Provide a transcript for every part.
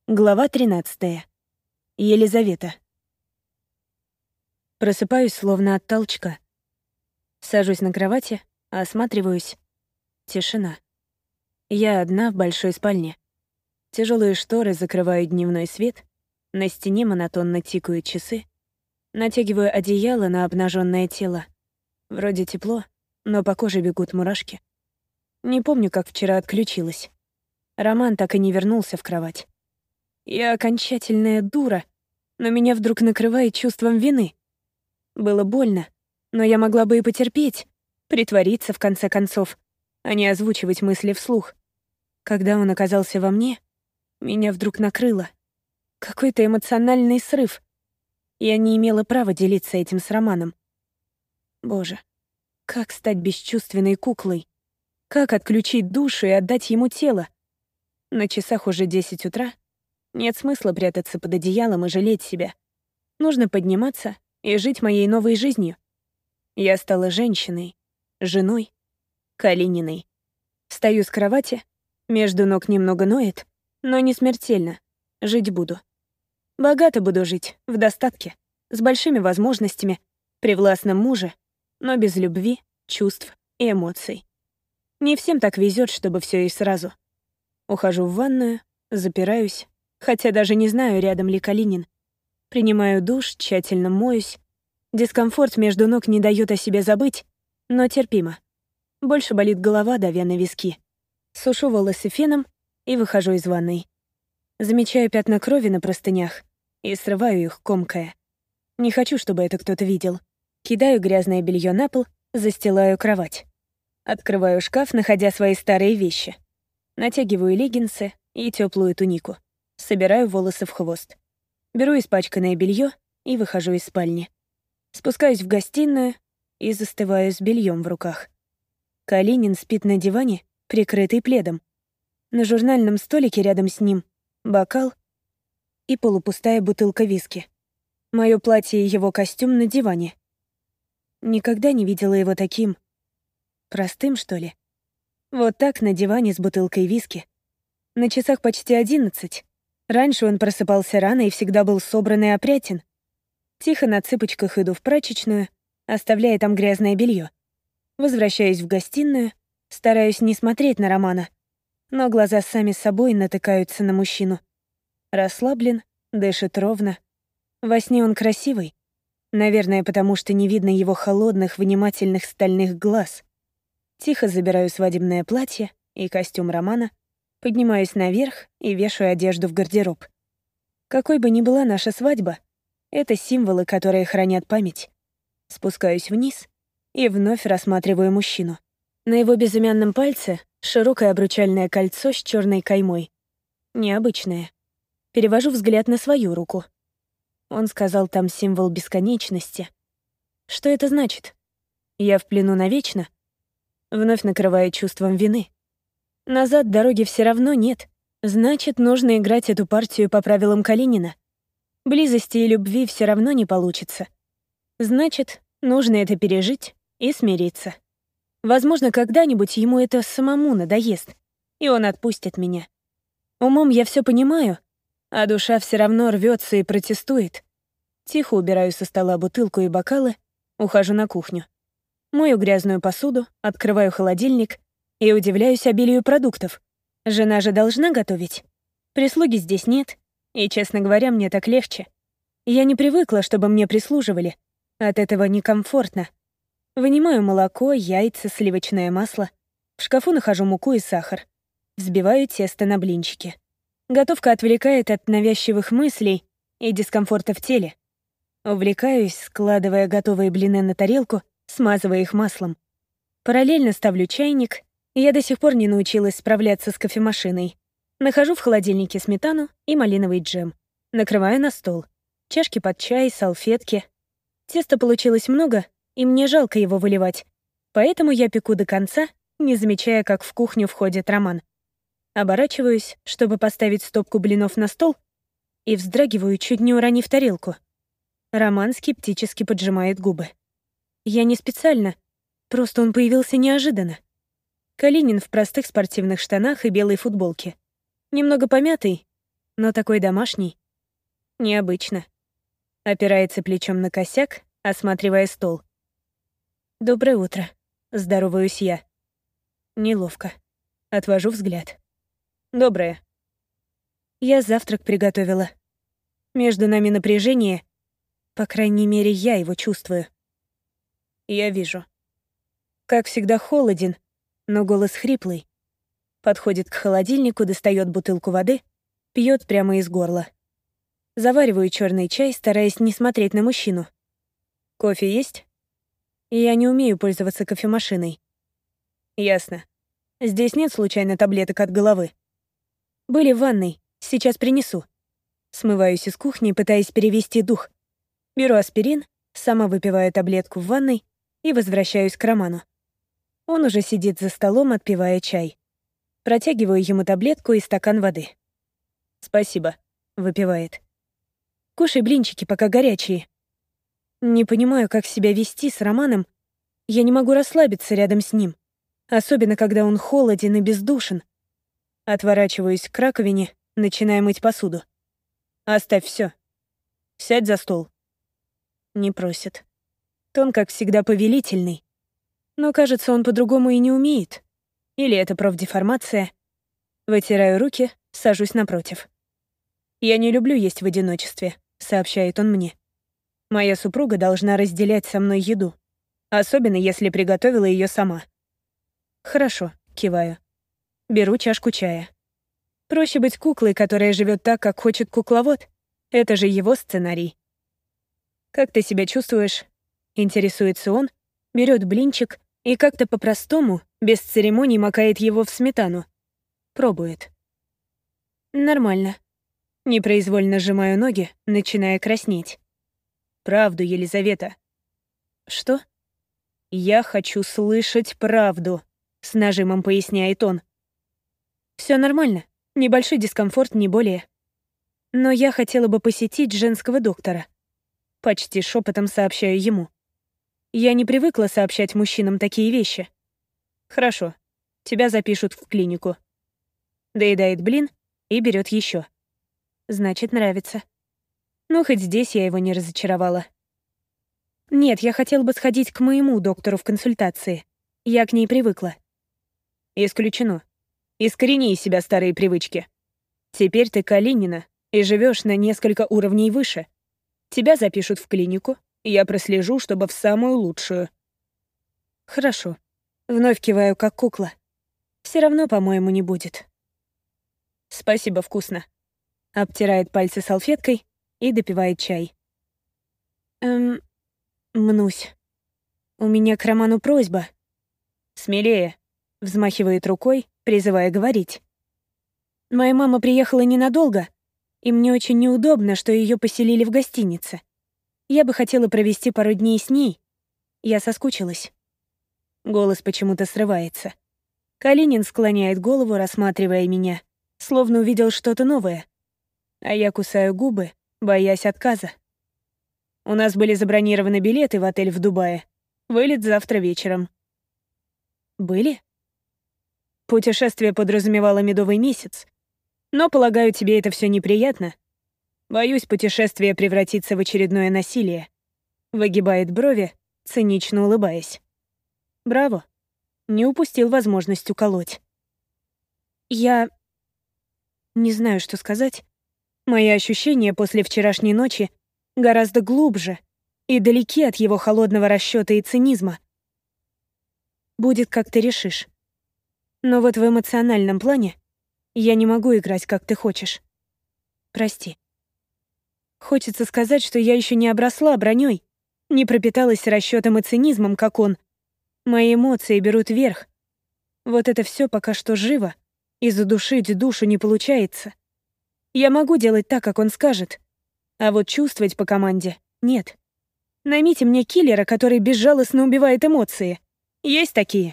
Глава 13. Елизавета. Просыпаюсь словно от толчка. Сажусь на кровати, осматриваюсь. Тишина. Я одна в большой спальне. Тяжелые шторы закрывают дневной свет. На стене монотонно тикают часы. Натягиваю одеяло на обнаженное тело. Вроде тепло, но по коже бегут мурашки. Не помню, как вчера отключилась. Роман так и не вернулся в кровать. Я окончательная дура, но меня вдруг накрывает чувством вины. Было больно, но я могла бы и потерпеть, притвориться в конце концов, а не озвучивать мысли вслух. Когда он оказался во мне, меня вдруг накрыло. Какой-то эмоциональный срыв. Я не имела права делиться этим с Романом. Боже, как стать бесчувственной куклой? Как отключить душу и отдать ему тело? На часах уже 10 утра. Нет смысла прятаться под одеялом и жалеть себя. Нужно подниматься и жить моей новой жизнью. Я стала женщиной, женой, Калининой. Встаю с кровати, между ног немного ноет, но не смертельно. Жить буду. Богато буду жить, в достатке, с большими возможностями, при властном муже, но без любви, чувств и эмоций. Не всем так везет, чтобы все и сразу. Ухожу в ванную, запираюсь, хотя даже не знаю, рядом ли Калинин. Принимаю душ, тщательно моюсь. Дискомфорт между ног не дает о себе забыть, но терпимо. Больше болит голова, давя на виски. Сушу волосы феном и выхожу из ванной. Замечаю пятна крови на простынях и срываю их, комкая. Не хочу, чтобы это кто-то видел. Кидаю грязное белье на пол, застилаю кровать. Открываю шкаф, находя свои старые вещи. Натягиваю леггинсы и теплую тунику. Собираю волосы в хвост. Беру испачканное белье и выхожу из спальни. Спускаюсь в гостиную и застываю с бельем в руках. Калинин спит на диване, прикрытый пледом. На журнальном столике рядом с ним бокал и полупустая бутылка виски. Моё платье и его костюм на диване. Никогда не видела его таким простым, что ли. Вот так на диване с бутылкой виски. На часах почти 11. Раньше он просыпался рано и всегда был собран и опрятен. Тихо на цыпочках иду в прачечную, оставляя там грязное белье. Возвращаюсь в гостиную, стараюсь не смотреть на Романа, но глаза сами собой натыкаются на мужчину. Расслаблен, дышит ровно. Во сне он красивый. Наверное, потому что не видно его холодных, внимательных стальных глаз. Тихо забираю свадебное платье и костюм Романа, поднимаюсь наверх и вешаю одежду в гардероб. Какой бы ни была наша свадьба, это символы, которые хранят память. Спускаюсь вниз и вновь рассматриваю мужчину. На его безымянном пальце широкое обручальное кольцо с черной каймой. Необычное. Перевожу взгляд на свою руку. Он сказал, там символ бесконечности. Что это значит? Я в плену навечно? Вновь накрывает чувством вины. Назад дороги все равно нет. Значит, нужно играть эту партию по правилам Калинина. Близости и любви все равно не получится. Значит, нужно это пережить и смириться. Возможно, когда-нибудь ему это самому надоест, и он отпустит меня. Умом я все понимаю, а душа все равно рвется и протестует. Тихо убираю со стола бутылку и бокалы, ухожу на кухню. Мою грязную посуду, открываю холодильник и удивляюсь обилию продуктов. Жена же должна готовить. Прислуги здесь нет, и, честно говоря, мне так легче. Я не привыкла, чтобы мне прислуживали. От этого некомфортно. Вынимаю молоко, яйца, сливочное масло. В шкафу нахожу муку и сахар. Взбиваю тесто на блинчики. Готовка отвлекает от навязчивых мыслей и дискомфорта в теле. Увлекаюсь, складывая готовые блины на тарелку, смазывая их маслом. Параллельно ставлю чайник. Я до сих пор не научилась справляться с кофемашиной. Нахожу в холодильнике сметану и малиновый джем. Накрываю на стол. Чашки под чай, салфетки. Теста получилось много, и мне жалко его выливать. Поэтому я пеку до конца, не замечая, как в кухню входит Роман. Оборачиваюсь, чтобы поставить стопку блинов на стол, и вздрагиваю, чуть не уронив тарелку. Роман скептически поджимает губы. Я не специально, просто он появился неожиданно. Калинин в простых спортивных штанах и белой футболке. Немного помятый, но такой домашний. Необычно. Опирается плечом на косяк, осматривая стол. «Доброе утро», — здороваюсь я. Неловко. Отвожу взгляд. «Доброе». Я завтрак приготовила. Между нами напряжение, по крайней мере, я его чувствую. Я вижу. Как всегда холоден, но голос хриплый. Подходит к холодильнику, достает бутылку воды, пьет прямо из горла. Завариваю черный чай, стараясь не смотреть на мужчину. «Кофе есть?» Я не умею пользоваться кофемашиной. «Ясно. Здесь нет случайно таблеток от головы?» «Были в ванной. Сейчас принесу». Смываюсь из кухни, пытаясь перевести дух. Беру аспирин, сама выпиваю таблетку в ванной и возвращаюсь к Роману. Он уже сидит за столом, отпивая чай. Протягиваю ему таблетку и стакан воды. «Спасибо», — выпивает. «Кушай блинчики, пока горячие». Не понимаю, как себя вести с Романом. Я не могу расслабиться рядом с ним. Особенно, когда он холоден и бездушен. Отворачиваюсь к раковине, начиная мыть посуду. «Оставь все. Сядь за стол». Не просит. Тон, как всегда, повелительный. Но, кажется, он по-другому и не умеет. Или это профдеформация. Вытираю руки, сажусь напротив. «Я не люблю есть в одиночестве», — сообщает он мне. «Моя супруга должна разделять со мной еду, особенно если приготовила ее сама». «Хорошо», — киваю. Беру чашку чая. Проще быть куклой, которая живет так, как хочет кукловод. Это же его сценарий. «Как ты себя чувствуешь?» — интересуется он, берет блинчик и как-то по-простому, без церемоний, макает его в сметану. Пробует. «Нормально». Непроизвольно сжимаю ноги, начиная краснеть. «Правду, Елизавета». «Что?» «Я хочу слышать правду», — с нажимом поясняет он. «Все нормально. Небольшой дискомфорт, не более. Но я хотела бы посетить женского доктора». Почти шепотом сообщаю ему. Я не привыкла сообщать мужчинам такие вещи. «Хорошо. Тебя запишут в клинику». Доедает блин и берет еще. Значит, нравится. Ну, хоть здесь я его не разочаровала. Нет, я хотела бы сходить к моему доктору в консультации. Я к ней привыкла. Исключено. Искорени из себя старые привычки. Теперь ты Калинина и живешь на несколько уровней выше. Тебя запишут в клинику, и я прослежу, чтобы в самую лучшую. Хорошо. Вновь киваю, как кукла. Все равно, по-моему, не будет. Спасибо, вкусно. Обтирает пальцы салфеткой и допивает чай. Мнусь. У меня к Роману просьба. Смелее. Взмахивает рукой, призывая говорить. Моя мама приехала ненадолго, и мне очень неудобно, что ее поселили в гостинице. Я бы хотела провести пару дней с ней. Я соскучилась. Голос почему-то срывается. Калинин склоняет голову, рассматривая меня, словно увидел что-то новое. А я кусаю губы, боясь отказа. У нас были забронированы билеты в отель в Дубае. Вылет завтра вечером. Были? Путешествие подразумевало медовый месяц. Но, полагаю, тебе это все неприятно. Боюсь, путешествие превратится в очередное насилие. Выгибает брови, цинично улыбаясь. Браво. Не упустил возможность уколоть. Я не знаю, что сказать. Мои ощущения после вчерашней ночи гораздо глубже и далеки от его холодного расчета и цинизма. Будет, как ты решишь. Но вот в эмоциональном плане я не могу играть, как ты хочешь. Прости. Хочется сказать, что я еще не обросла броней, не пропиталась расчетом и цинизмом, как он. Мои эмоции берут верх. Вот это все пока что живо, и задушить душу не получается. Я могу делать так, как он скажет, а вот чувствовать по команде нет. Наймите мне киллера, который безжалостно убивает эмоции. Есть такие?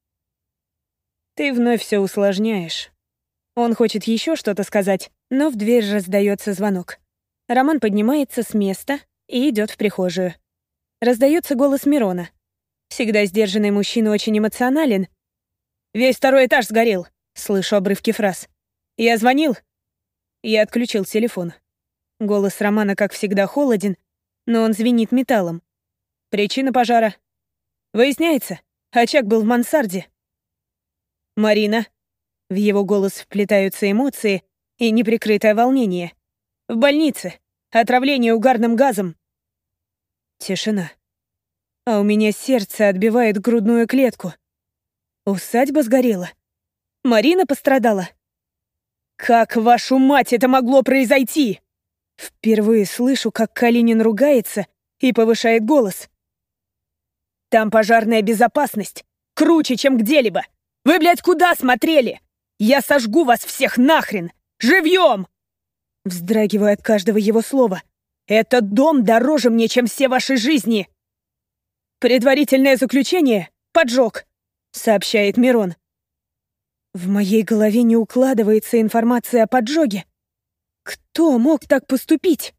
Ты вновь все усложняешь. Он хочет еще что-то сказать, но в дверь раздается звонок. Роман поднимается с места и идет в прихожую. Раздается голос Мирона. Всегда сдержанный мужчина очень эмоционален. «Весь второй этаж сгорел», — слышу обрывки фраз. «Я звонил?» Я отключил телефон. Голос Романа, как всегда, холоден, но он звенит металлом. Причина пожара. Выясняется, очаг был в мансарде. Марина. В его голос вплетаются эмоции и неприкрытое волнение. В больнице. Отравление угарным газом. Тишина. А у меня сердце отбивает грудную клетку. Усадьба сгорела. Марина пострадала. Как, вашу мать, это могло произойти? Впервые слышу, как Калинин ругается и повышает голос. Там пожарная безопасность. Круче, чем где-либо. Вы, блядь, куда смотрели? Я сожгу вас всех нахрен! Живьем! Вздрагиваю от каждого его слова. Этот дом дороже мне, чем все ваши жизни. Предварительное заключение — поджог, сообщает Мирон. В моей голове не укладывается информация о поджоге. Кто мог так поступить?